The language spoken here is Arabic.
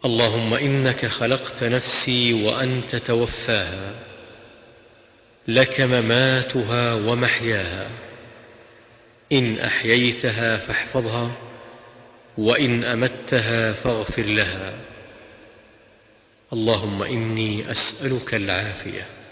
اللهم إنك خلقت نفسي وأنت توفاها، لك مماتها ومحياها، إن أحييتها فاحفظها، وإن أمتها فاغفر لها. اللهم إني أسألك العافية.